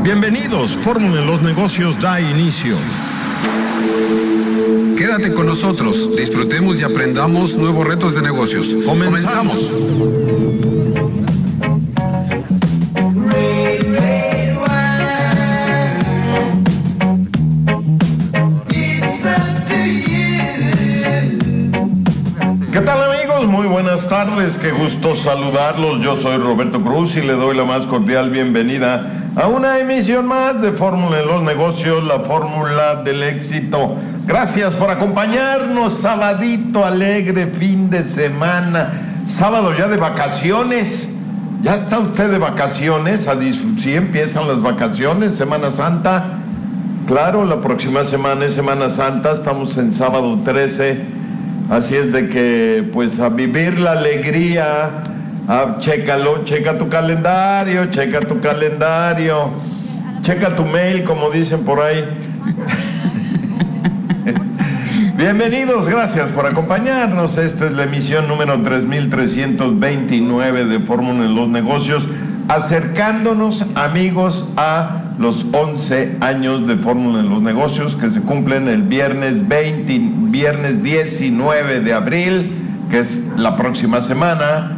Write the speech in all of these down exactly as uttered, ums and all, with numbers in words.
Bienvenidos, Fórmula en los Negocios da inicio. Quédate con nosotros, disfrutemos y aprendamos nuevos retos de negocios. Comenzamos. ¿Qué tal, amigos? Muy buenas tardes, qué gusto saludarlos. Yo soy Roberto Cruz y le doy la más cordial bienvenida a una emisión más de Fórmula en los Negocios, la fórmula del éxito. Gracias por acompañarnos, sabadito alegre, fin de semana, sábado ya de vacaciones. ¿Ya está usted de vacaciones? Sí, empiezan las vacaciones, Semana Santa. Claro, la próxima semana es Semana Santa, estamos en sábado trece. Así es de que, pues, a vivir la alegría, a, chécalo, checa tu calendario, checa tu calendario, checa tu mail, como dicen por ahí. Bienvenidos, gracias por acompañarnos. Esta es la emisión número tres mil trescientos veintinueve de Fórmula en los Negocios, acercándonos, amigos, a los once años de Fórmula en los Negocios, que se cumplen el viernes veinte, viernes diecinueve de abril, que es la próxima semana,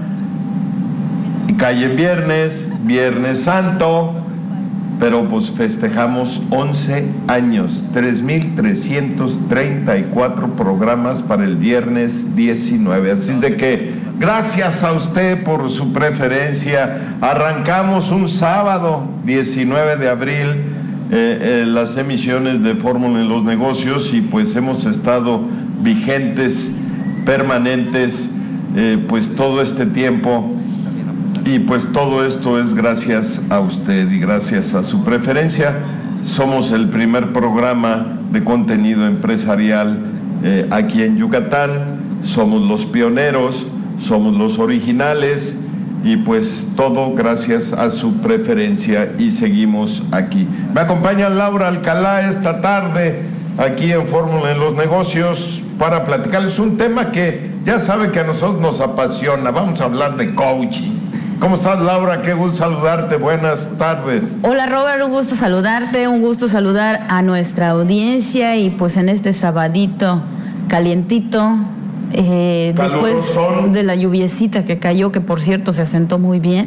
y cae en viernes, Viernes Santo, pero pues festejamos once años, tres mil trescientos treinta y cuatro programas para el viernes diecinueve, así es de que gracias a usted por su preferencia. Arrancamos un sábado diecinueve de abril eh, eh, las emisiones de Fórmula en los Negocios, y pues hemos estado vigentes, permanentes, eh, pues todo este tiempo. Y pues todo esto es gracias a usted y gracias a su preferencia. Somos el primer programa de contenido empresarial eh, aquí en Yucatán. Somos los pioneros, somos los originales, y pues todo gracias a su preferencia, y seguimos aquí. Me acompaña Laura Alcalá esta tarde aquí en Fórmula en los Negocios para platicarles un tema que ya sabe que a nosotros nos apasiona. Vamos a hablar de coaching. ¿Cómo estás, Laura? Qué gusto saludarte. Buenas tardes. Hola, Robert. Un gusto saludarte, un gusto saludar a nuestra audiencia, y pues en este sabadito calientito, eh, después de la lluviecita que cayó, que por cierto se asentó muy bien,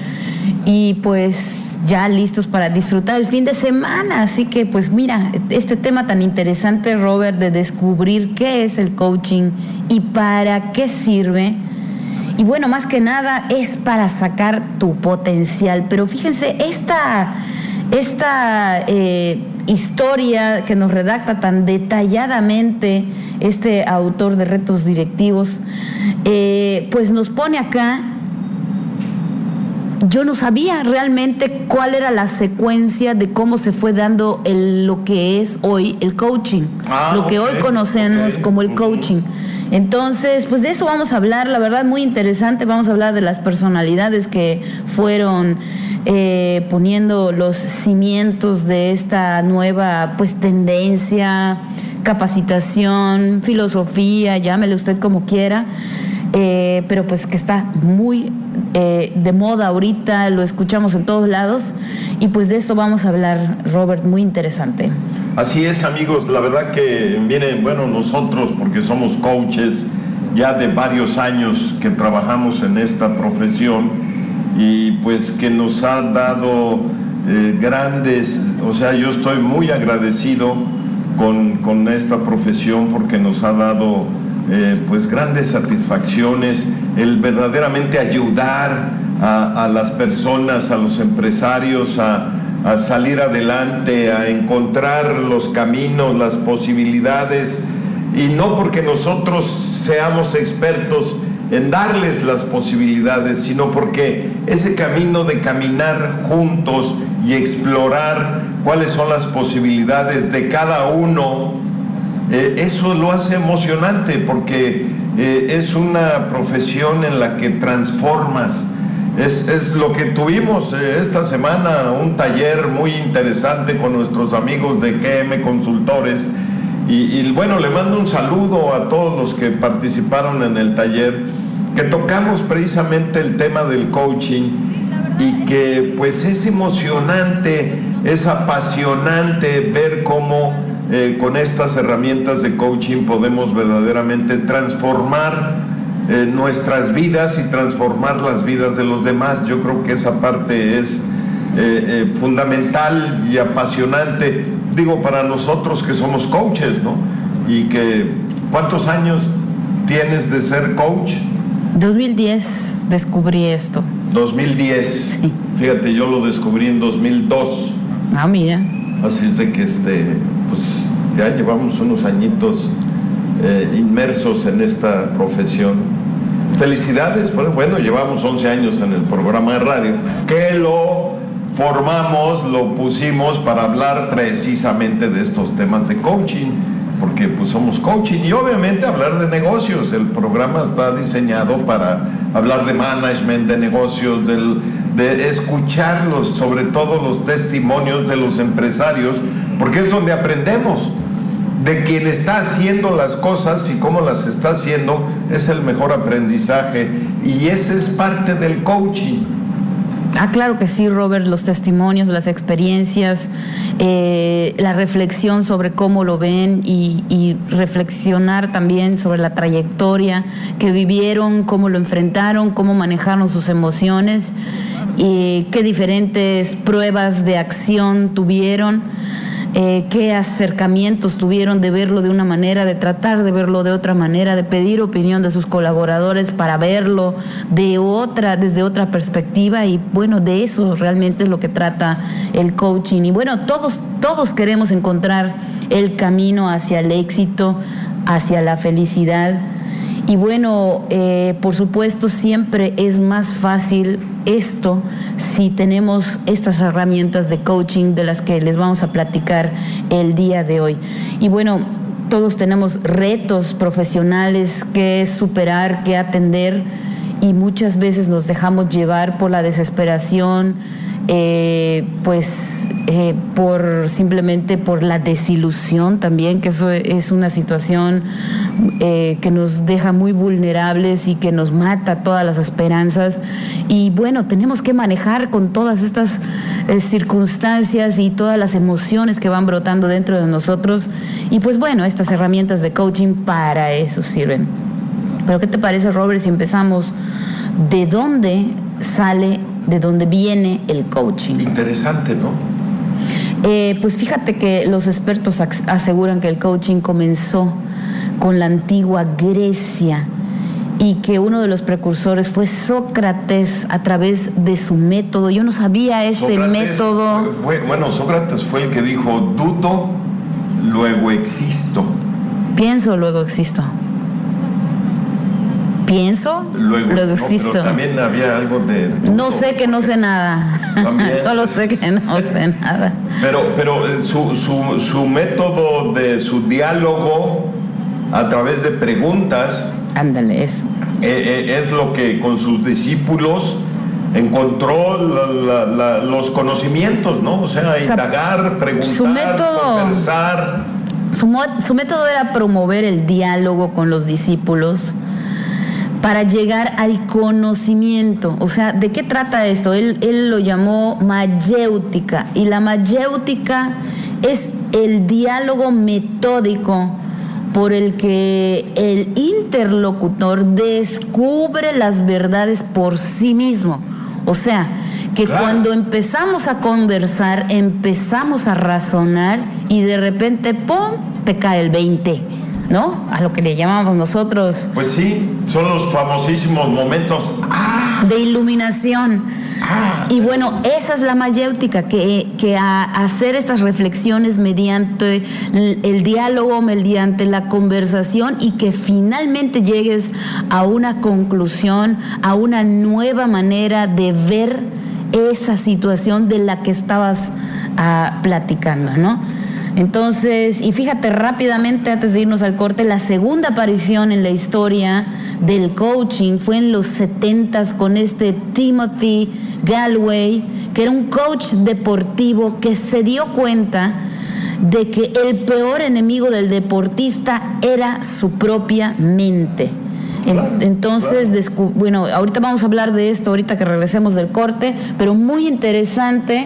y pues ya listos para disfrutar el fin de semana. Así que pues mira, este tema tan interesante, Robert, de descubrir qué es el coaching y para qué sirve. Y bueno, más que nada es para sacar tu potencial. Pero fíjense, esta, esta eh, historia que nos redacta tan detalladamente este autor de Retos Directivos, eh, pues nos pone acá. Yo no sabía realmente cuál era la secuencia de cómo se fue dando el, lo que es hoy el coaching, ah, lo que okay, hoy conocemos okay. como el coaching. Entonces, pues de eso vamos a hablar, la verdad muy interesante. Vamos a hablar de las personalidades que fueron eh, poniendo los cimientos de esta nueva pues tendencia, capacitación, filosofía, llámele usted como quiera, eh, pero pues que está muy eh, de moda ahorita, lo escuchamos en todos lados, y pues de esto vamos a hablar, Robert, muy interesante. Así es, amigos, la verdad que miren, bueno, nosotros, porque somos coaches ya de varios años que trabajamos en esta profesión, y pues que nos ha dado eh, grandes, o sea, yo estoy muy agradecido con, con esta profesión, porque nos ha dado eh, pues grandes satisfacciones, el verdaderamente ayudar a, a las personas, a los empresarios, a a salir adelante, a encontrar los caminos, las posibilidades, y no porque nosotros seamos expertos en darles las posibilidades, sino porque ese camino de caminar juntos y explorar cuáles son las posibilidades de cada uno, eh, eso lo hace emocionante, porque eh, es una profesión en la que transformas. Es, es lo que tuvimos eh, esta semana, un taller muy interesante con nuestros amigos de G M Consultores, y, y bueno, le mando un saludo a todos los que participaron en el taller, que tocamos precisamente el tema del coaching, y que pues es emocionante es apasionante ver cómo eh, con estas herramientas de coaching podemos verdaderamente transformar eh, nuestras vidas y transformar las vidas de los demás. Yo creo que esa parte es eh, eh, fundamental y apasionante, digo, para nosotros que somos coaches, ¿no? Y que, ¿cuántos años tienes de ser coach? dos mil diez descubrí esto. dos mil diez. Sí. Fíjate, yo lo descubrí en dos mil dos. Ah, mira. Así es de que este, pues ya llevamos unos añitos eh, inmersos en esta profesión. Felicidades, bueno, llevamos once años en el programa de radio, que lo formamos, lo pusimos para hablar precisamente de estos temas de coaching, porque pues somos coaching y obviamente hablar de negocios. El programa está diseñado para hablar de management, de negocios, del, de escucharlos, sobre todo los testimonios de los empresarios, porque es donde aprendemos de quien está haciendo las cosas y cómo las está haciendo. Es el mejor aprendizaje y ese es parte del coaching. Ah, claro que sí, Robert, los testimonios, las experiencias, eh, la reflexión sobre cómo lo ven y, y reflexionar también sobre la trayectoria que vivieron, cómo lo enfrentaron, cómo manejaron sus emociones y qué diferentes pruebas de acción tuvieron. Eh, qué acercamientos tuvieron de verlo de una manera, de tratar de verlo de otra manera, de pedir opinión de sus colaboradores para verlo de otra, desde otra perspectiva. Y bueno, de eso realmente es lo que trata el coaching. Y bueno, todos, todos queremos encontrar el camino hacia el éxito, hacia la felicidad. Y bueno, eh, por supuesto, siempre es más fácil esto si tenemos estas herramientas de coaching de las que les vamos a platicar el día de hoy. Y bueno, todos tenemos retos profesionales que superar, que atender, y muchas veces nos dejamos llevar por la desesperación, eh, pues eh, por simplemente por la desilusión también, que eso es una situación eh, que nos deja muy vulnerables y que nos mata todas las esperanzas. Y bueno, tenemos que manejar con todas estas eh, circunstancias y todas las emociones que van brotando dentro de nosotros. Y pues bueno, estas herramientas de coaching para eso sirven. Pero ¿qué te parece, Robert, si empezamos de dónde sale, de dónde viene el coaching? Interesante, ¿no? Eh, pues fíjate que los expertos aseguran que el coaching comenzó con la antigua Grecia y que uno de los precursores fue Sócrates a través de su método. Yo no sabía este Sócrates método. Fue, fue, bueno, Sócrates fue el que dijo: dudo, luego existo. Pienso, luego existo. Pienso, luego, luego existo. No, pero también había algo de dudo. No sé que no sé nada. Solo sé que no sé nada. Pero, pero su, su, su método de su diálogo a través de preguntas. Ándale, eso. Eh, eh, es lo que con sus discípulos encontró la, la, la, los conocimientos, ¿no? O sea, indagar, o sea, preguntar, su método, conversar. Su, su método era promover el diálogo con los discípulos para llegar al conocimiento. O sea, ¿de qué trata esto? Él, él lo llamó mayéutica, y la mayéutica es el diálogo metódico por el que el interlocutor descubre las verdades por sí mismo. O sea, que claro, cuando empezamos a conversar, empezamos a razonar y de repente, ¡pum!, te cae el veinte, ¿no? A lo que le llamamos nosotros. Pues sí, son los famosísimos momentos ¡ah! de iluminación. Ah, y bueno, esa es la mayéutica, que, que a hacer estas reflexiones mediante el, el diálogo, mediante la conversación, y que finalmente llegues a una conclusión, a una nueva manera de ver esa situación de la que estabas uh, platicando, ¿no? Entonces, y fíjate rápidamente, antes de irnos al corte, la segunda aparición en la historia del coaching fue en los setentas con este Timothy Gallwey, que era un coach deportivo que se dio cuenta de que el peor enemigo del deportista era su propia mente. Entonces, descu- bueno, ahorita vamos a hablar de esto, ahorita que regresemos del corte, pero muy interesante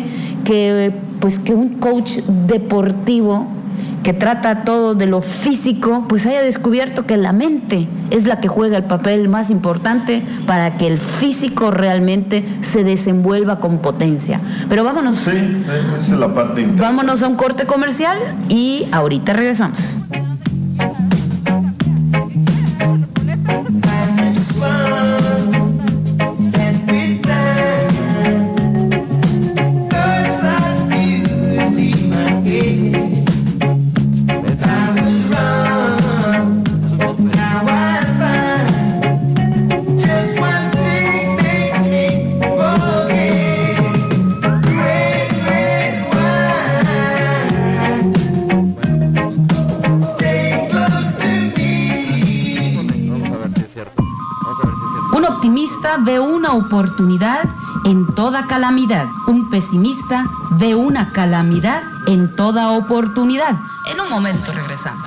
que, pues, que un coach deportivo que trata todo de lo físico, pues haya descubierto que la mente es la que juega el papel más importante para que el físico realmente se desenvuelva con potencia. Pero vámonos. Sí, esa es la parte interesante. Vámonos a un corte comercial y ahorita regresamos. Ve una oportunidad en toda calamidad. Un pesimista ve una calamidad en toda oportunidad. En un momento regresamos.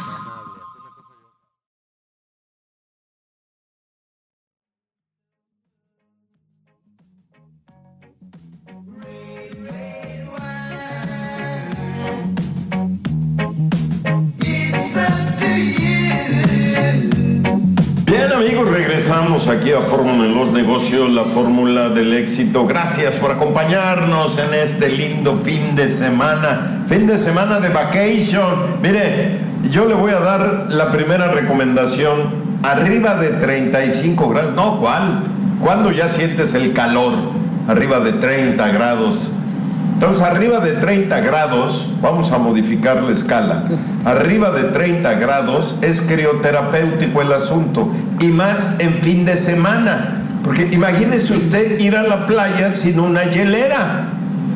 Bien, amigos, regresamos aquí a Fórmula en los Negocios, la fórmula del éxito. Gracias por acompañarnos en este lindo fin de semana, fin de semana de vacation. Mire, yo le voy a dar la primera recomendación. Arriba de treinta y cinco grados, no, ¿cuál? ¿Cuándo ya sientes el calor? Arriba de treinta grados. Entonces, arriba de treinta grados, vamos a modificar la escala. Arriba de treinta grados es crioterapéutico el asunto, y más en fin de semana. Porque imagínese usted ir a la playa sin una hielera.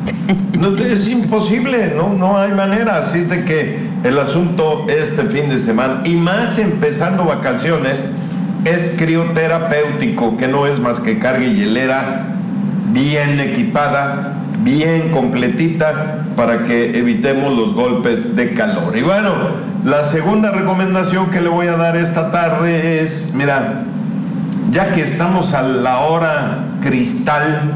No, es imposible, no, no hay manera. Así de que el asunto este fin de semana, y más empezando vacaciones, es crioterapéutico, que no es más que carga y hielera bien equipada, bien completita, para que evitemos los golpes de calor. Y bueno, la segunda recomendación que le voy a dar esta tarde es, mira, ya que estamos a la hora cristal,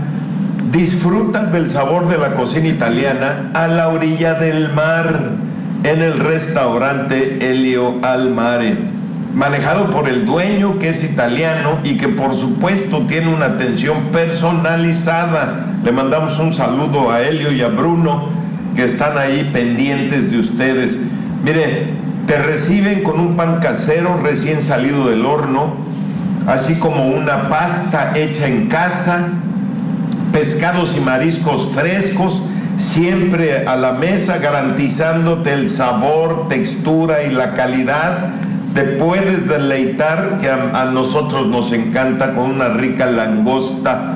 disfruta del sabor de la cocina italiana a la orilla del mar, en el restaurante Elio al Mare, manejado por el dueño, que es italiano y que por supuesto tiene una atención personalizada. Le mandamos un saludo a Elio y a Bruno, que están ahí pendientes de ustedes. Mire, te reciben con un pan casero recién salido del horno, así como una pasta hecha en casa, pescados y mariscos frescos, siempre a la mesa, garantizándote el sabor, textura y la calidad. Te puedes deleitar, que a, a nosotros nos encanta, con una rica langosta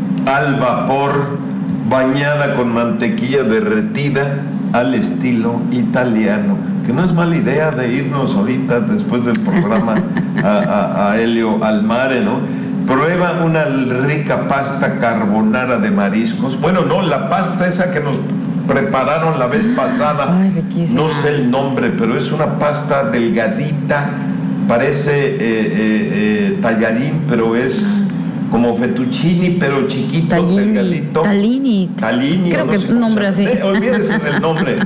al vapor, bañada con mantequilla derretida al estilo italiano. Que no es mala idea de irnos ahorita, después del programa, a, a, a Elio al Mare, ¿no? Prueba una rica pasta carbonara de mariscos. Bueno, no, la pasta esa que nos prepararon la vez pasada. Ay, no sé el nombre, pero es una pasta delgadita, parece eh, eh, eh, tallarín, pero es como fettuccini, pero chiquito, Tallini, delgadito. Talini. Talini. Creo no que sé es un nombre así. Eh, olvídese del nombre.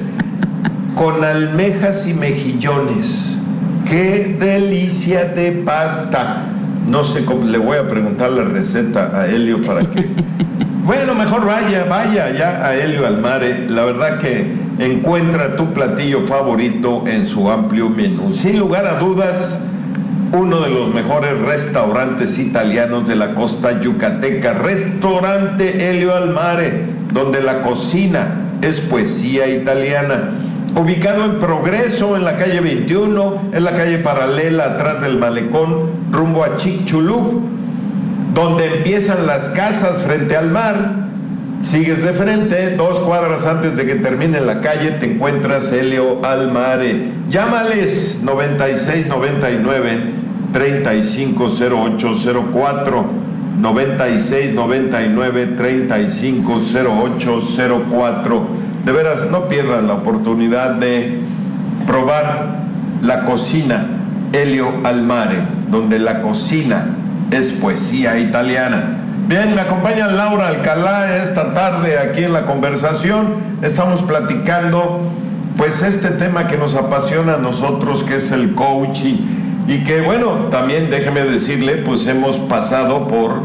Con almejas y mejillones. ¡Qué delicia de pasta! No sé cómo, le voy a preguntar la receta a Elio para que... Bueno, mejor vaya, vaya ya a Elio al Mare. La verdad que encuentra tu platillo favorito en su amplio menú. Sin lugar a dudas, uno de los mejores restaurantes italianos de la costa yucateca. Restaurante Elio al Mare, donde la cocina es poesía italiana. Ubicado en Progreso, en la calle veintiuno, en la calle paralela atrás del malecón, rumbo a Chicxulub, donde empiezan las casas frente al mar. Sigues de frente, dos cuadras antes de que termine la calle, te encuentras Elio al Mare. Llámales noventa y seis noventa y nueve treinta y cinco cero ocho cero cuatro, noventa y seis noventa y nueve treinta y cinco cero ocho cero cuatro. De veras, no pierdan la oportunidad de probar la cocina Elio al Mare, donde la cocina es poesía italiana. Bien, me acompaña Laura Alcalá esta tarde aquí en la conversación. Estamos platicando pues este tema que nos apasiona a nosotros, que es el coaching, y que bueno, también déjeme decirle, pues hemos pasado por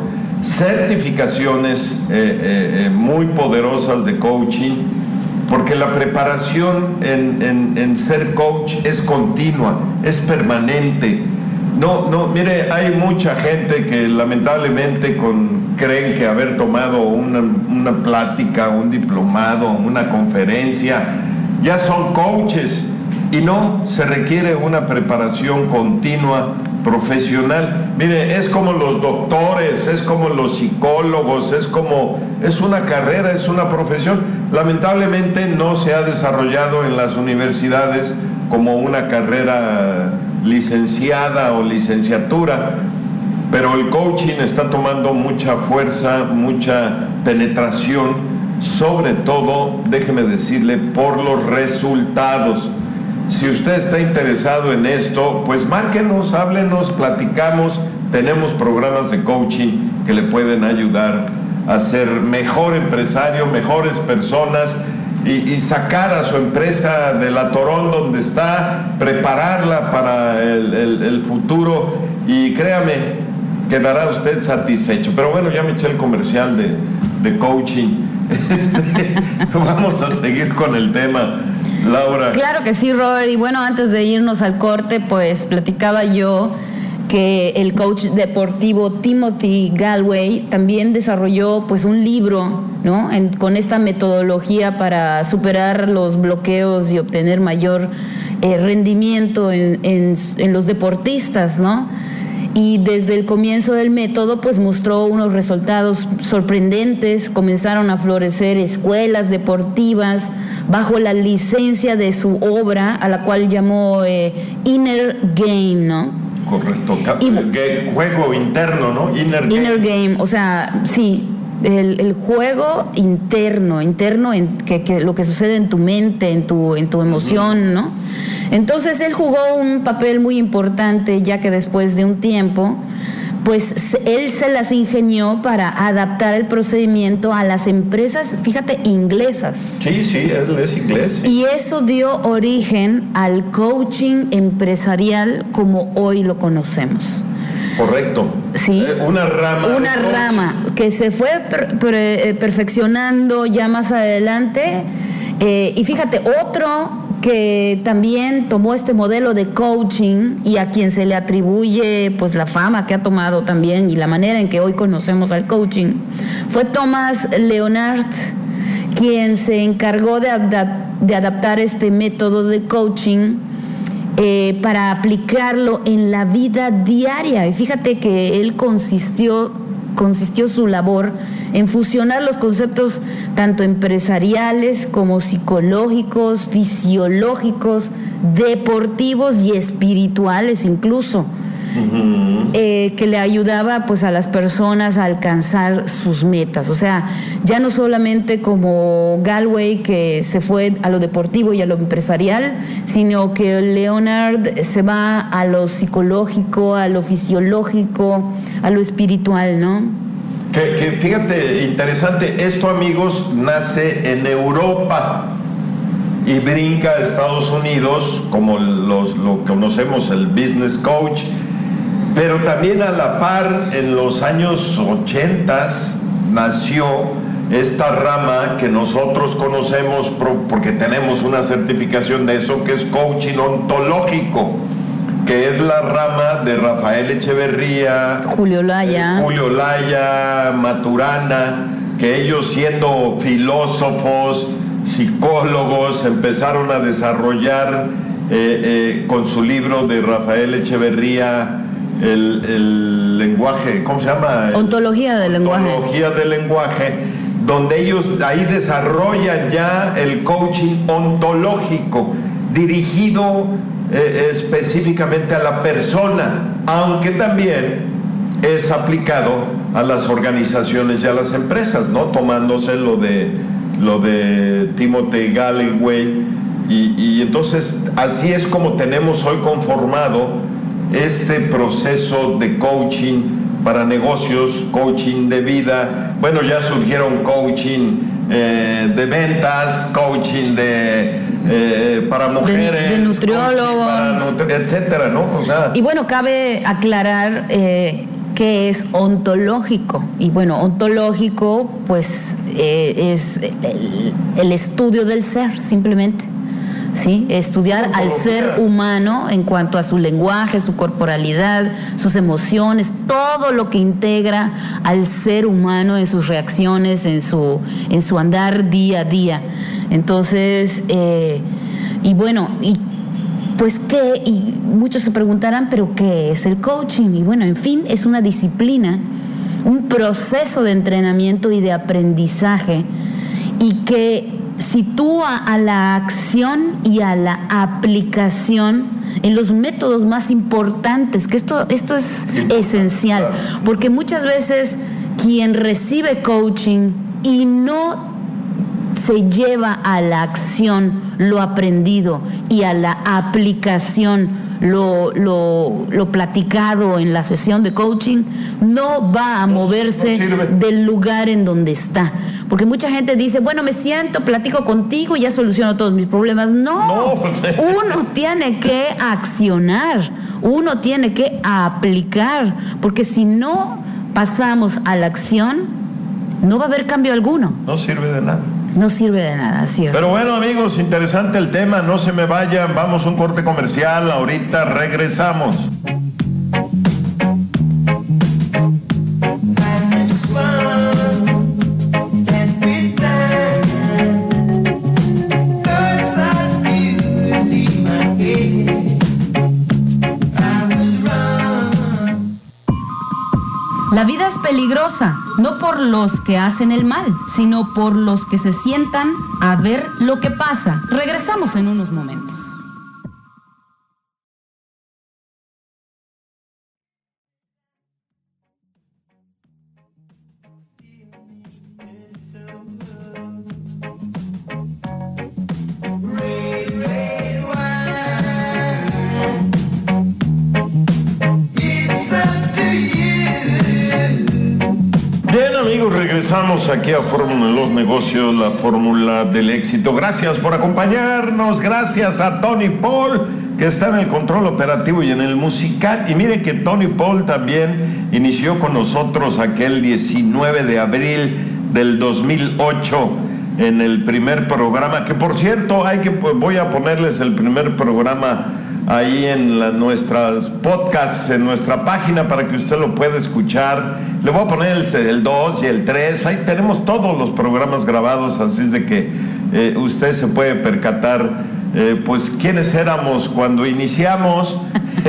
certificaciones eh, eh, eh, muy poderosas de coaching, porque la preparación en, en, en ser coach es continua, es permanente. No, no, mire, hay mucha gente que lamentablemente con, creen que haber tomado una, una plática, un diplomado, una conferencia, ya son coaches, y no, se requiere una preparación continua, profesional. Mire, es como los doctores, es como los psicólogos, es como, es una carrera, es una profesión. Lamentablemente no se ha desarrollado en las universidades como una carrera licenciada o licenciatura, pero el coaching está tomando mucha fuerza, mucha penetración, sobre todo, déjeme decirle, por los resultados. Si usted está interesado en esto, pues márquenos, háblenos, platicamos. Tenemos programas de coaching que le pueden ayudar a ser mejor empresario, mejores personas, y, y sacar a su empresa del atorón donde está, prepararla para el, el, el futuro, y créame, quedará usted satisfecho. Pero bueno, ya me eché el comercial de, de coaching. Este, vamos a seguir con el tema, Laura. Claro que sí, Robert. Y bueno, antes de irnos al corte, pues platicaba yo que el coach deportivo Timothy Gallwey también desarrolló pues un libro, ¿no? En, con esta metodología para superar los bloqueos y obtener mayor eh, rendimiento en, en, en los deportistas, ¿no? Y desde el comienzo del método pues mostró unos resultados sorprendentes. Comenzaron a florecer escuelas deportivas bajo la licencia de su obra, a la cual llamó eh, Inner Game, ¿no? Correcto, y, juego interno, ¿no? Inner Game. Inner Game, o sea, sí, el, el juego interno, interno en que, que lo que sucede en tu mente, en tu, en tu emoción, ¿no? Entonces él jugó un papel muy importante, ya que después de un tiempo, pues él se las ingenió para adaptar el procedimiento a las empresas, fíjate, inglesas. Sí, sí, él es inglés. Sí. Y eso dio origen al coaching empresarial como hoy lo conocemos. Correcto. Sí. Eh, una rama. Una rama que se fue per, per, perfeccionando ya más adelante. Eh, y fíjate, otro que también tomó este modelo de coaching y a quien se le atribuye pues la fama que ha tomado también y la manera en que hoy conocemos al coaching, fue Thomas Leonard, quien se encargó de, adap- de adaptar este método de coaching eh, para aplicarlo en la vida diaria. Y fíjate que él consistió, consistió su labor en fusionar los conceptos tanto empresariales como psicológicos, fisiológicos, deportivos y espirituales incluso, uh-huh. eh, que le ayudaba pues a las personas a alcanzar sus metas. O sea, ya no solamente como Gallwey, que se fue a lo deportivo y a lo empresarial, sino que Leonard se va a lo psicológico, a lo fisiológico, a lo espiritual, ¿no? Que, que fíjate, interesante, esto, amigos, nace en Europa y brinca a Estados Unidos, como los, lo conocemos, el business coach, pero también a la par en los años ochenta nació esta rama que nosotros conocemos porque tenemos una certificación de eso, que es coaching ontológico, que es la rama de Rafael Echeverría, Julio Laya, eh, Julio Laya, Maturana, que ellos, siendo filósofos, psicólogos, empezaron a desarrollar eh, eh, con su libro de Rafael Echeverría el, el lenguaje, ¿cómo se llama? Ontología del lenguaje. Ontología del lenguaje, donde ellos ahí desarrollan ya el coaching ontológico, dirigido Eh, específicamente a la persona, aunque también es aplicado a las organizaciones y a las empresas, ¿no? Tomándose lo de lo de Timothy Gallwey, y, y entonces así es como tenemos hoy conformado este proceso de coaching para negocios, coaching de vida. Bueno, ya surgieron coaching eh, de ventas, coaching de eh, para mujeres, de, de nutriólogos, para nutri- etcétera, ¿no? O sea, y bueno, cabe aclarar eh, que es ontológico. Y bueno, ontológico, pues eh, es el, el estudio del ser, simplemente. ¿Sí? Estudiar al ser humano en cuanto a su lenguaje, su corporalidad, sus emociones, todo lo que integra al ser humano en sus reacciones, en su, en su andar día a día. Entonces, eh, y bueno, y pues qué, y muchos se preguntarán, pero ¿qué es el coaching? Y bueno, en fin, es una disciplina, un proceso de entrenamiento y de aprendizaje, y que sitúa a la acción y a la aplicación en los métodos más importantes, que esto, esto es esencial, porque muchas veces quien recibe coaching y no se lleva a la acción lo aprendido y a la aplicación Lo, lo, lo platicado en la sesión de coaching, no va a moverse del lugar en donde está. Porque mucha gente dice, bueno, me siento, platico contigo y ya soluciono todos mis problemas. No, no. Uno tiene que accionar, uno tiene que aplicar, porque si no pasamos a la acción, no va a haber cambio alguno. No sirve de nada. No sirve de nada, ¿cierto? Pero bueno, amigos, interesante el tema, no se me vayan, vamos a un corte comercial, ahorita regresamos. La vida es peligrosa, no por los que hacen el mal, sino por los que se sientan a ver lo que pasa. Regresamos en unos momentos. Regresamos aquí a Fórmula de los Negocios, la fórmula del éxito. Gracias por acompañarnos, gracias a Tony Paul, que está en el control operativo y en el musical. Y mire que Tony Paul también inició con nosotros aquel diecinueve de abril del dos mil ocho en el primer programa, que por cierto, hay que, pues, voy a ponerles el primer programa ahí en la, nuestras podcasts, en nuestra página, para que usted lo pueda escuchar. Le voy a poner el dos y el tres, ahí tenemos todos los programas grabados, así es de que eh, usted se puede percatar, eh, pues, quiénes éramos cuando iniciamos.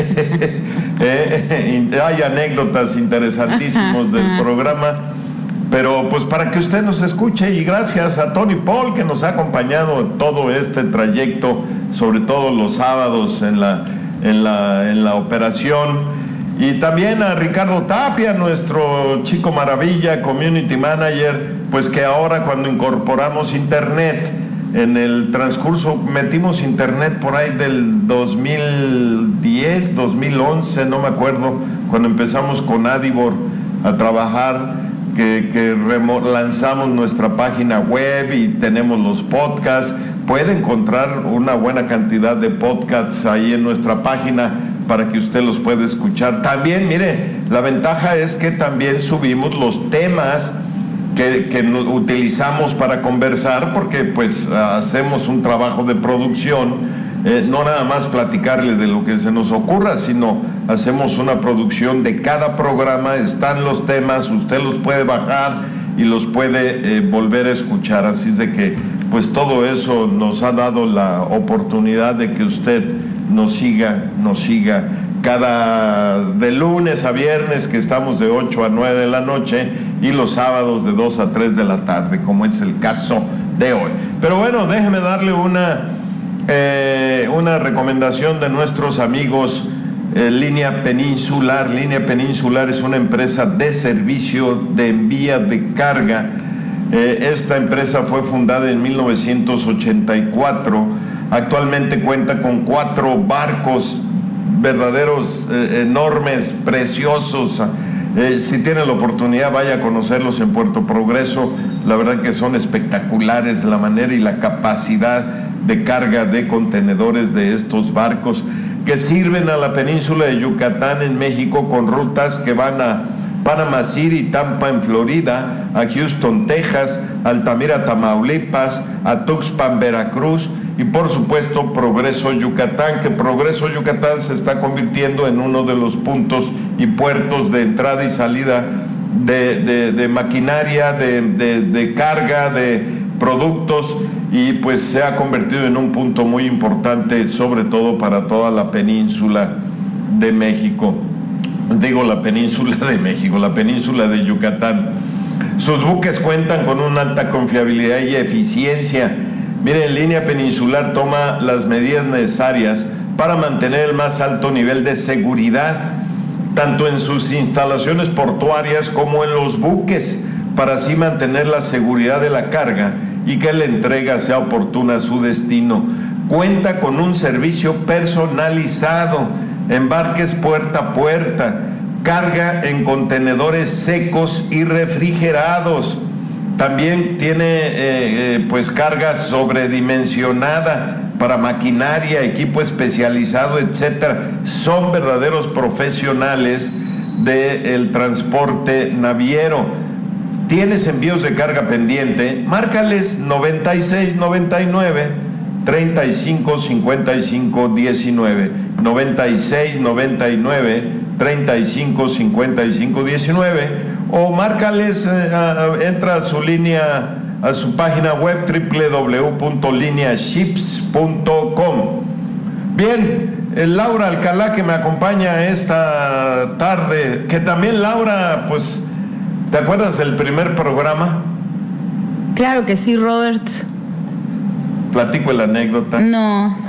eh, hay anécdotas interesantísimas del programa, pero pues para que usted nos escuche, y gracias a Tony Paul, que nos ha acompañado en todo este trayecto, sobre todo los sábados en la, en la, en la operación. Y también a Ricardo Tapia, nuestro chico maravilla, community manager, pues que ahora cuando incorporamos internet, en el transcurso metimos internet por ahí del dos mil diez, dos mil once, no me acuerdo, cuando empezamos con Adibor a trabajar, que, que remo- lanzamos nuestra página web y tenemos los podcasts. Puede encontrar una buena cantidad de podcasts ahí en nuestra página para que usted los pueda escuchar. También, mire, la ventaja es que también subimos los temas que, que utilizamos para conversar, porque pues hacemos un trabajo de producción, eh, no nada más platicarle de lo que se nos ocurra, sino hacemos una producción de cada programa, están los temas, usted los puede bajar y los puede eh, volver a escuchar, así es de que pues todo eso nos ha dado la oportunidad de que usted nos siga, nos siga cada de lunes a viernes, que estamos de ocho a nueve de la noche, y los sábados de dos a tres de la tarde, como es el caso de hoy. Pero bueno, déjeme darle una, eh, una recomendación de nuestros amigos eh, Línea Peninsular. Línea Peninsular es una empresa de servicio de envía de carga. Eh, esta empresa fue fundada en mil novecientos ochenta y cuatro. Actualmente cuenta con cuatro barcos verdaderos, eh, enormes, preciosos, Eh, si tiene la oportunidad, vaya a conocerlos en Puerto Progreso. La verdad que son espectaculares la manera y la capacidad de carga de contenedores de estos barcos que sirven a la península de Yucatán en México, con rutas que van a Panama City, Tampa en Florida, a Houston, Texas, Altamira, Tamaulipas, a Tuxpan, Veracruz, y por supuesto Progreso Yucatán, que Progreso Yucatán se está convirtiendo en uno de los puntos y puertos de entrada y salida de, de, de maquinaria, de, de, de carga, de productos, y pues se ha convertido en un punto muy importante, sobre todo para toda la península de México. Digo la península de México, la península de Yucatán. Sus buques cuentan con una alta confiabilidad y eficiencia. Miren, Línea Peninsular toma las medidas necesarias para mantener el más alto nivel de seguridad, tanto en sus instalaciones portuarias como en los buques, para así mantener la seguridad de la carga y que la entrega sea oportuna a su destino. Cuenta con un servicio personalizado, embarques puerta a puerta, carga en contenedores secos y refrigerados. También tiene eh, eh, pues carga sobredimensionada para maquinaria, equipo especializado, etcétera. Son verdaderos profesionales del transporte naviero. ¿Tienes envíos de carga pendiente? Márcales noventa y seis noventa y nueve, treinta y cinco cincuenta y cinco diecinueve, noventa y seis noventa y nueve, treinta y cinco cincuenta y cinco diecinueve, o márcales, eh, a, entra a su línea, a su página web doble u doble u doble u punto linea ships punto com. Bien, eh, Laura Alcalá, que me acompaña esta tarde, que también Laura, pues, ¿te acuerdas del primer programa? Claro que sí, Robert. Platico la anécdota. No.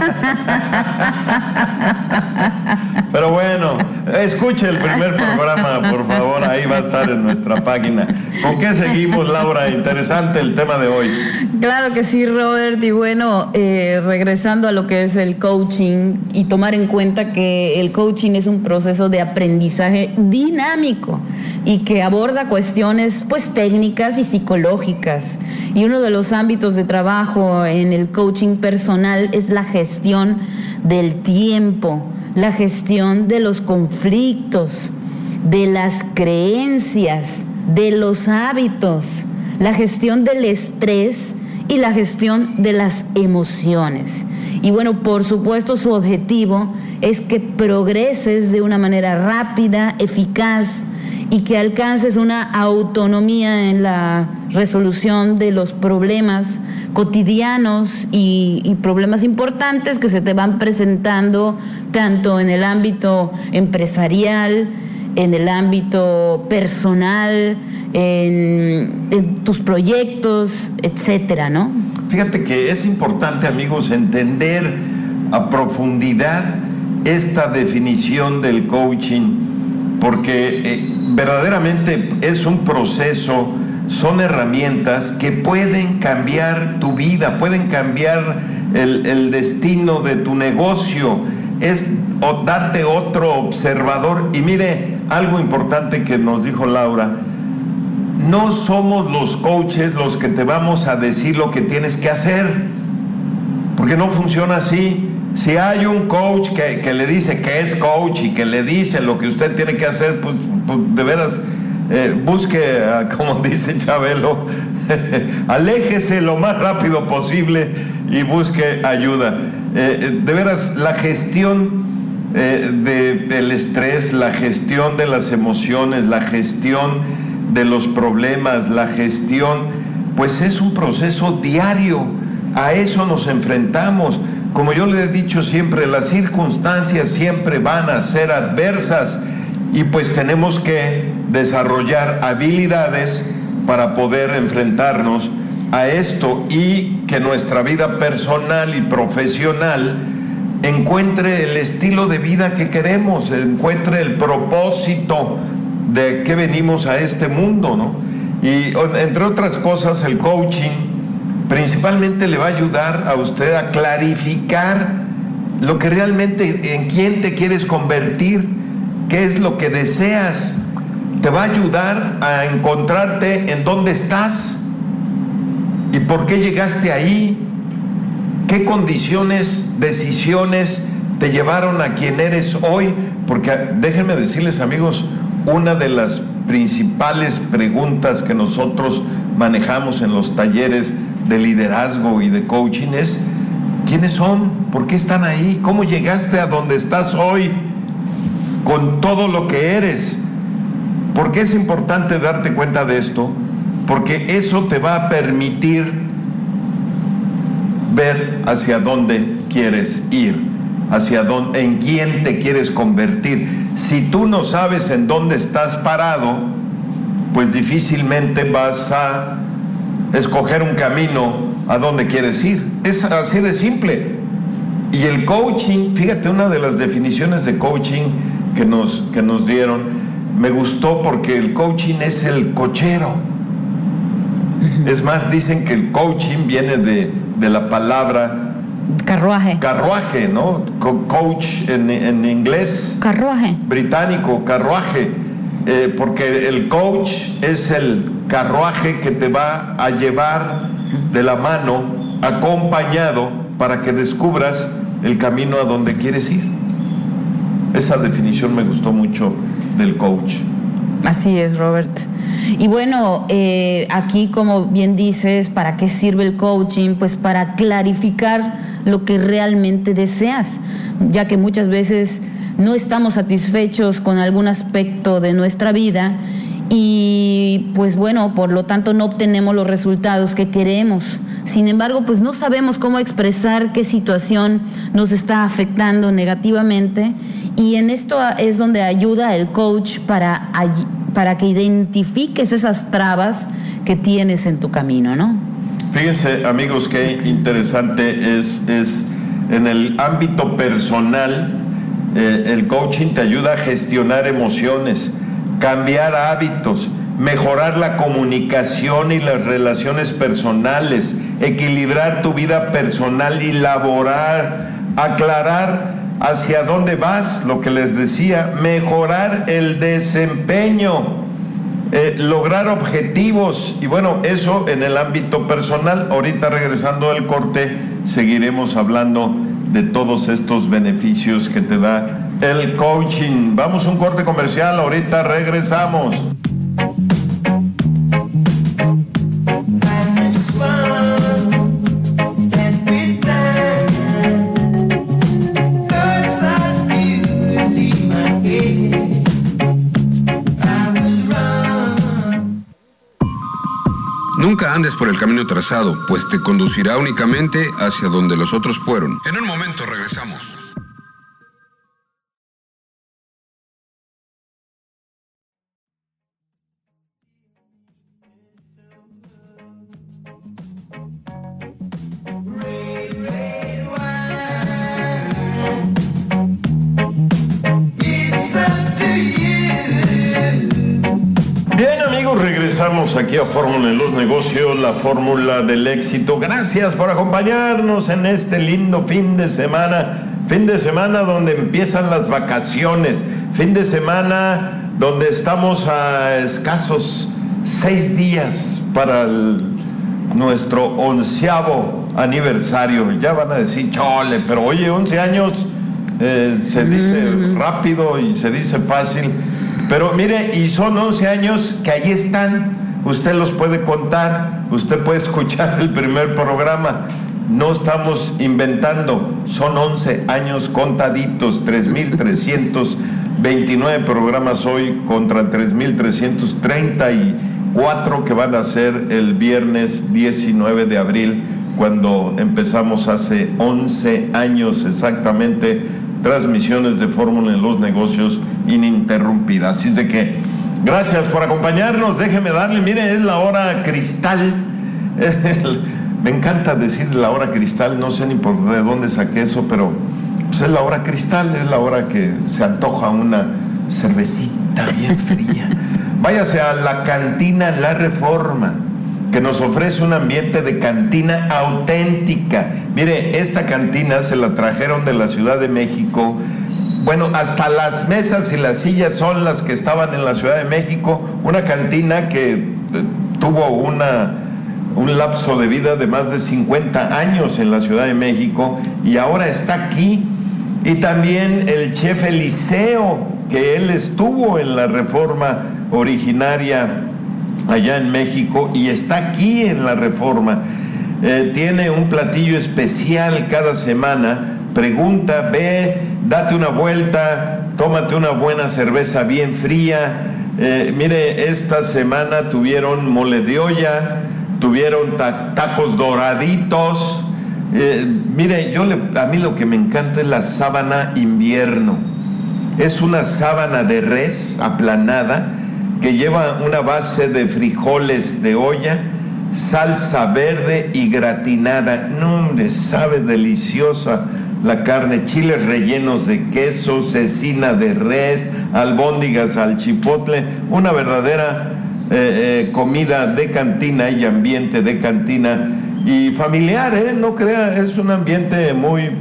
Pero bueno, escuche el primer programa, por favor, ahí va a estar en nuestra página. ¿Con qué seguimos, Laura? Interesante el tema de hoy. Claro que sí, Robert, y bueno, eh, regresando a lo que es el coaching, y tomar en cuenta que el coaching es un proceso de aprendizaje dinámico y que aborda cuestiones pues técnicas y psicológicas, y uno de los ámbitos de trabajo en el coaching personal es la gestión del tiempo, la gestión de los conflictos, de las creencias, de los hábitos, la gestión del estrés y la gestión de las emociones. Y bueno, por supuesto, su objetivo es que progreses de una manera rápida, eficaz, y que alcances una autonomía en la resolución de los problemas cotidianos y, y problemas importantes que se te van presentando tanto en el ámbito empresarial, en el ámbito personal, en, en tus proyectos, etcétera, ¿no? Fíjate que es importante, amigos, entender a profundidad esta definición del coaching, porque eh, verdaderamente es un proceso, son herramientas que pueden cambiar tu vida, pueden cambiar el, el destino de tu negocio, es o darte otro observador. Y mire, algo importante que nos dijo Laura: no somos los coaches los que te vamos a decir lo que tienes que hacer, porque no funciona así. Si hay un coach que, que le dice que es coach y que le dice lo que usted tiene que hacer, pues, pues de veras, eh, busque, como dice Chabelo, aléjese lo más rápido posible y busque ayuda. Eh, de veras, la gestión eh, de, del estrés, la gestión de las emociones, la gestión de los problemas, la gestión, pues es un proceso diario. A eso nos enfrentamos. Como yo le he dicho siempre, las circunstancias siempre van a ser adversas, y pues tenemos que desarrollar habilidades para poder enfrentarnos a esto, y que nuestra vida personal y profesional encuentre el estilo de vida que queremos, encuentre el propósito de que venimos a este mundo, ¿no? Y entre otras cosas, el coaching principalmente le va a ayudar a usted a clarificar lo que realmente, en quién te quieres convertir, qué es lo que deseas. te va a ayudar a encontrarte en dónde estás y por qué llegaste ahí, qué condiciones, decisiones te llevaron a quien eres hoy. Porque déjenme decirles, amigos, una de las principales preguntas que nosotros manejamos en los talleres de liderazgo y de coaching es: ¿quiénes son? ¿Por qué están ahí? ¿Cómo llegaste a donde estás hoy con todo lo que eres? ¿Por qué es importante darte cuenta de esto? Porque eso te va a permitir ver hacia dónde quieres ir, hacia dónde, en quién te quieres convertir. Si tú no sabes en dónde estás parado, pues difícilmente vas a escoger un camino a dónde quieres ir. Es así de simple. Y el coaching, fíjate, una de las definiciones de coaching que nos, que nos dieron, me gustó, porque el coaching es el cochero. Es más, dicen que el coaching viene de, de la palabra carruaje. Carruaje, ¿no? Co- coach en, en inglés. Carruaje. Británico, carruaje. Eh, porque el coach es el carruaje que te va a llevar de la mano, acompañado, para que descubras el camino a donde quieres ir. Esa definición me gustó mucho del coach. Así es, Robert. Y bueno, eh, aquí, como bien dices, ¿para qué sirve el coaching? Pues para clarificar lo que realmente deseas, ya que muchas veces no estamos satisfechos con algún aspecto de nuestra vida y pues bueno, por lo tanto no obtenemos los resultados que queremos. Sin embargo, pues no sabemos cómo expresar qué situación nos está afectando negativamente, y en esto es donde ayuda el coach para, para que identifiques esas trabas que tienes en tu camino, ¿no? Fíjense, amigos, qué interesante es, es en el ámbito personal. Eh, el coaching te ayuda a gestionar emociones, cambiar hábitos, mejorar la comunicación y las relaciones personales, equilibrar tu vida personal y laboral, aclarar hacia dónde vas, lo que les decía, mejorar el desempeño, eh, lograr objetivos. Y bueno, eso en el ámbito personal. Ahorita, regresando del corte, seguiremos hablando de todos estos beneficios que te da el coaching. Vamos a un corte comercial, ahorita regresamos. Nunca andes por el camino trazado, pues te conducirá únicamente hacia donde los otros fueron. En un momento regresamos. Regresamos aquí a Fórmula en los Negocios, la fórmula del éxito. Gracias por acompañarnos en este lindo fin de semana, fin de semana donde empiezan las vacaciones, fin de semana donde estamos a escasos seis días para el, nuestro onceavo aniversario. Ya van a decir, chole, pero oye, once años eh, se dice rápido y se dice fácil. Pero mire, y son once años que ahí están, usted los puede contar, usted puede escuchar el primer programa, no estamos inventando, son once años contaditos, tres mil trescientos veintinueve programas hoy contra tres mil trescientos treinta y cuatro que van a ser el viernes diecinueve de abril, cuando empezamos hace once años exactamente, transmisiones de Fórmula en los Negocios ininterrumpidas. Así es de que, gracias por acompañarnos. Déjeme darle, mire, es la hora cristal. Me encanta decir la hora cristal, no sé ni por de dónde saqué eso, pero pues es la hora cristal, es la hora que se antoja una cervecita bien fría. Váyase a la cantina La Reforma, que nos ofrece un ambiente de cantina auténtica. Mire, esta cantina se la trajeron de la Ciudad de México bueno, hasta las mesas y las sillas son las que estaban en la Ciudad de México, una cantina que eh, tuvo una, un lapso de vida de más de cincuenta años en la Ciudad de México y ahora está aquí. Y también el chef Eliseo, que él estuvo en la Reforma originaria allá en México y está aquí en la Reforma. Eh, tiene un platillo especial cada semana. Pregunta, ve, date una vuelta, tómate una buena cerveza bien fría. Eh, mire, esta semana tuvieron mole de olla, tuvieron ta- tacos doraditos. Eh, mire, yo le, a mí lo que me encanta es la sábana invierno. Es una sábana de res aplanada que lleva una base de frijoles de olla, salsa verde y gratinada. No, hombre, sabe deliciosa la carne, chiles rellenos de queso, cecina de res, albóndigas al chipotle, una verdadera eh, eh, comida de cantina y ambiente de cantina y familiar, ¿eh? No crea, es un ambiente muy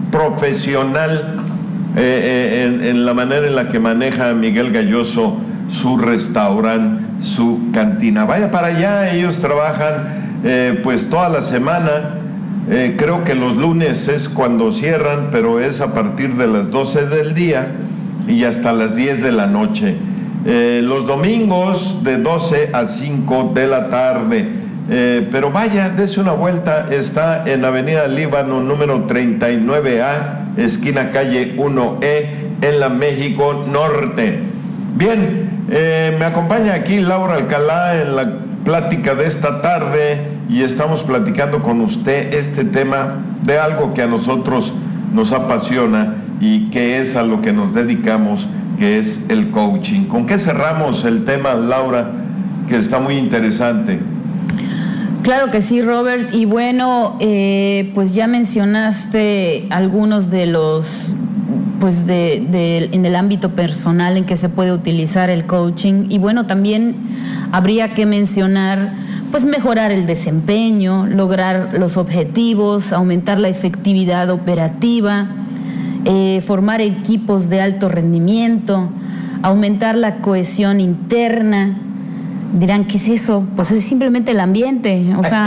profesional eh, eh, en, en la manera en la que maneja Miguel Galloso su restaurante, su cantina. Vaya para allá, ellos trabajan eh, pues toda la semana. Eh, creo que los lunes es cuando cierran, pero es a partir de las doce del día y hasta las diez de la noche. Eh, los domingos de doce a cinco de la tarde. Eh, pero vaya, dese una vuelta, está en Avenida Líbano número treinta y nueve A, esquina calle uno E, en la México Norte. Bien, eh, me acompaña aquí Laura Alcalá en la plática de esta tarde y estamos platicando con usted este tema de algo que a nosotros nos apasiona y que es a lo que nos dedicamos, que es el coaching. ¿Con qué cerramos el tema, Laura, que está muy interesante? Claro que sí, Robert. Y bueno, eh, pues ya mencionaste algunos de los, pues de, de, en el ámbito personal en que se puede utilizar el coaching. Y bueno, también habría que mencionar, pues mejorar el desempeño, lograr los objetivos, aumentar la efectividad operativa, eh, formar equipos de alto rendimiento, aumentar la cohesión interna. Dirán, ¿qué es eso? Pues es simplemente el ambiente, o sea,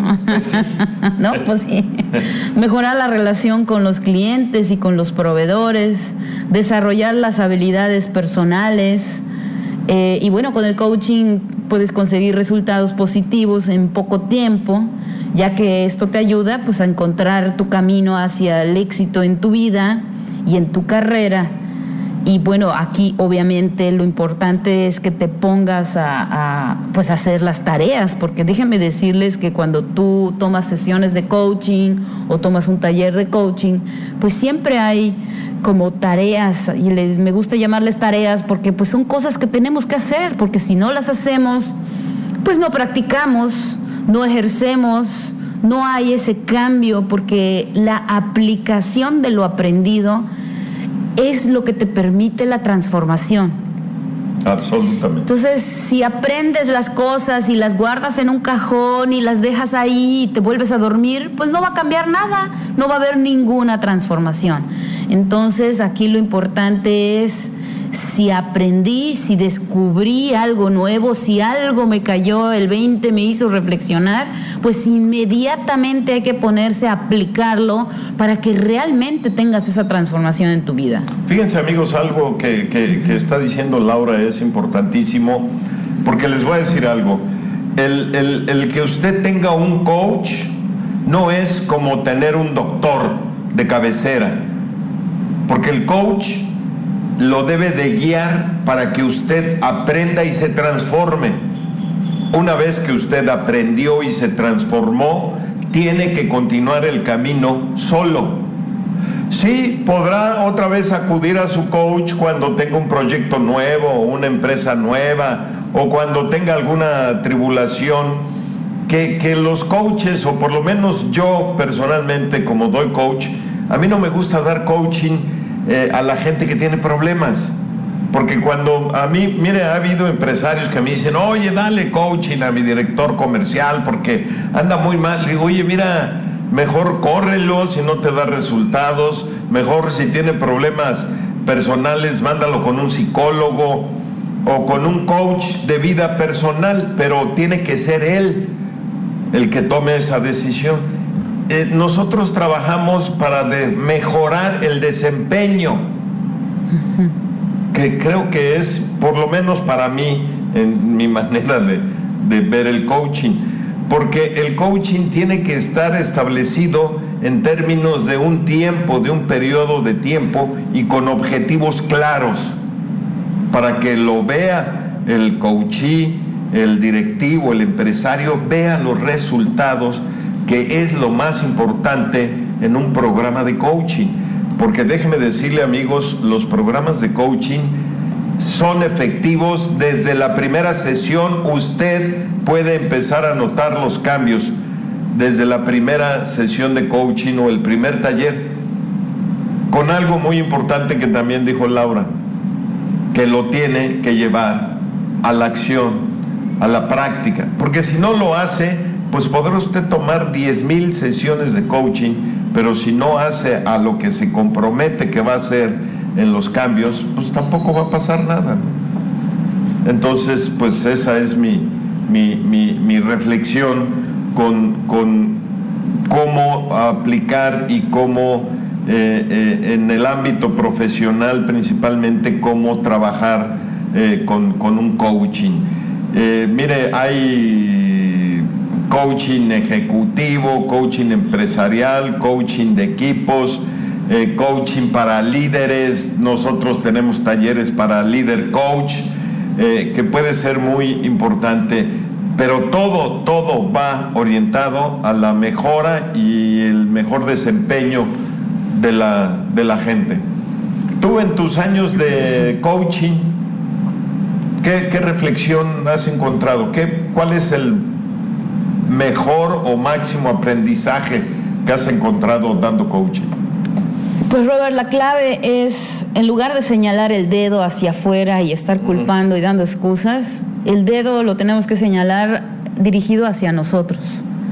no, pues sí. Mejorar la relación con los clientes y con los proveedores, desarrollar las habilidades personales, eh, y bueno, con el coaching puedes conseguir resultados positivos en poco tiempo, ya que esto te ayuda pues a encontrar tu camino hacia el éxito en tu vida y en tu carrera. Y bueno, aquí obviamente lo importante es que te pongas a, a pues a hacer las tareas, porque déjenme decirles que cuando tú tomas sesiones de coaching o tomas un taller de coaching, pues siempre hay como tareas, y les, me gusta llamarles tareas porque pues son cosas que tenemos que hacer, porque si no las hacemos, pues no practicamos, no ejercemos, no hay ese cambio, porque la aplicación de lo aprendido es lo que te permite la transformación. Absolutamente. Entonces, si aprendes las cosas y las guardas en un cajón y las dejas ahí y te vuelves a dormir, pues no va a cambiar nada, no va a haber ninguna transformación. Entonces, aquí lo importante es, si aprendí, si descubrí algo nuevo, si algo me cayó, el veinte me hizo reflexionar, pues inmediatamente hay que ponerse a aplicarlo para que realmente tengas esa transformación en tu vida. Fíjense, amigos, algo que, que, que está diciendo Laura es importantísimo, porque les voy a decir algo. El, el, el que usted tenga un coach no es como tener un doctor de cabecera, porque el coach lo debe de guiar para que usted aprenda y se transforme. Una vez que usted aprendió y se transformó, tiene que continuar el camino solo. Sí, podrá otra vez acudir a su coach cuando tenga un proyecto nuevo o una empresa nueva o cuando tenga alguna tribulación, que, que los coaches, o por lo menos yo personalmente como doy coach, a mí no me gusta dar coaching Eh, a la gente que tiene problemas, porque cuando a mí, mire, ha habido empresarios que me dicen, oye, dale coaching a mi director comercial porque anda muy mal. Le digo, oye, mira, mejor córrelo si no te da resultados, mejor si tiene problemas personales, mándalo con un psicólogo o con un coach de vida personal, pero tiene que ser él el que tome esa decisión. Eh, nosotros trabajamos para de mejorar el desempeño, que creo que es, por lo menos para mí, en mi manera de, de ver el coaching, porque el coaching tiene que estar establecido en términos de un tiempo, de un periodo de tiempo y con objetivos claros, para que lo vea el coachee, el directivo, el empresario, vea los resultados, que es lo más importante en un programa de coaching. Porque déjeme decirle, amigos, los programas de coaching son efectivos desde la primera sesión. Usted puede empezar a notar los cambios desde la primera sesión de coaching o el primer taller, con algo muy importante que también dijo Laura, que lo tiene que llevar a la acción, a la práctica, porque si no lo hace, pues podrá usted tomar diez mil sesiones de coaching, pero si no hace a lo que se compromete que va a hacer en los cambios, pues tampoco va a pasar nada. Entonces, pues esa es mi, mi, mi, mi reflexión con, con cómo aplicar y cómo eh, eh, en el ámbito profesional principalmente cómo trabajar eh, con, con un coaching. Eh, mire, hay coaching ejecutivo, coaching empresarial, coaching de equipos, eh, coaching para líderes. Nosotros tenemos talleres para líder coach, eh, que puede ser muy importante, pero todo, todo va orientado a la mejora y el mejor desempeño de la, de la gente. Tú en tus años de coaching, ¿qué, qué reflexión has encontrado? ¿Qué, ¿Cuál es el mejor o máximo aprendizaje que has encontrado dando coaching? Pues Robert, la clave es, en lugar de señalar el dedo hacia afuera y estar culpando uh-huh. y dando excusas, el dedo lo tenemos que señalar dirigido hacia nosotros.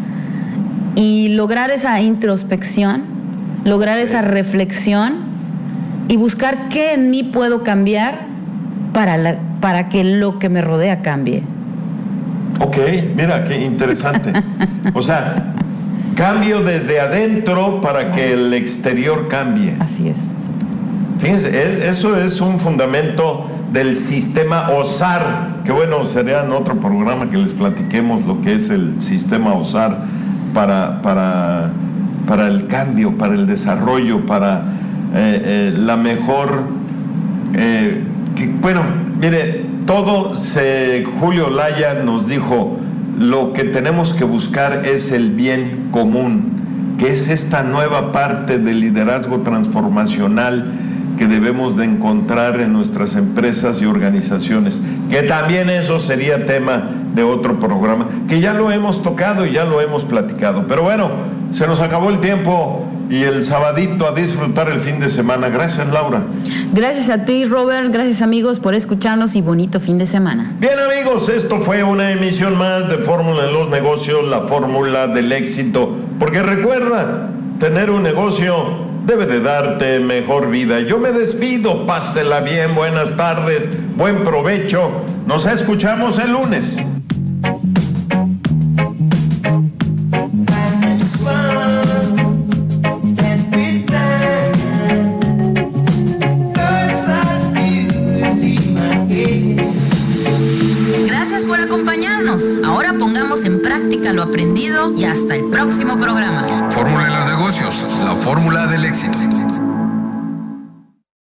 Y lograr esa introspección, lograr esa reflexión y buscar qué en mí puedo cambiar para, la, para que lo que me rodea cambie. Ok, mira, qué interesante. O sea, cambio desde adentro para que el exterior cambie. Así es. Fíjense, eso es un fundamento del sistema OSAR, que bueno, sería en otro programa que les platiquemos lo que es el sistema OSAR para, para, para el cambio, para el desarrollo, para eh, eh, la mejor... Eh, que, bueno, mire, todo se... Julio Laya nos dijo, lo que tenemos que buscar es el bien común, que es esta nueva parte del liderazgo transformacional que debemos de encontrar en nuestras empresas y organizaciones, que también eso sería tema de otro programa, que ya lo hemos tocado y ya lo hemos platicado. Pero bueno, se nos acabó el tiempo y el sabadito a disfrutar el fin de semana. Gracias, Laura. Gracias a ti, Robert. Gracias, amigos, por escucharnos y bonito fin de semana. Bien, amigos, esto fue una emisión más de Fórmula en los Negocios, la fórmula del éxito. Porque recuerda, tener un negocio debe de darte mejor vida. Yo me despido, pásela bien, buenas tardes, buen provecho. Nos escuchamos el lunes. Gracias por acompañarnos. Ahora pongamos en práctica lo aprendido y hasta el próximo programa. Fórmula en los negocios, la fórmula del éxito.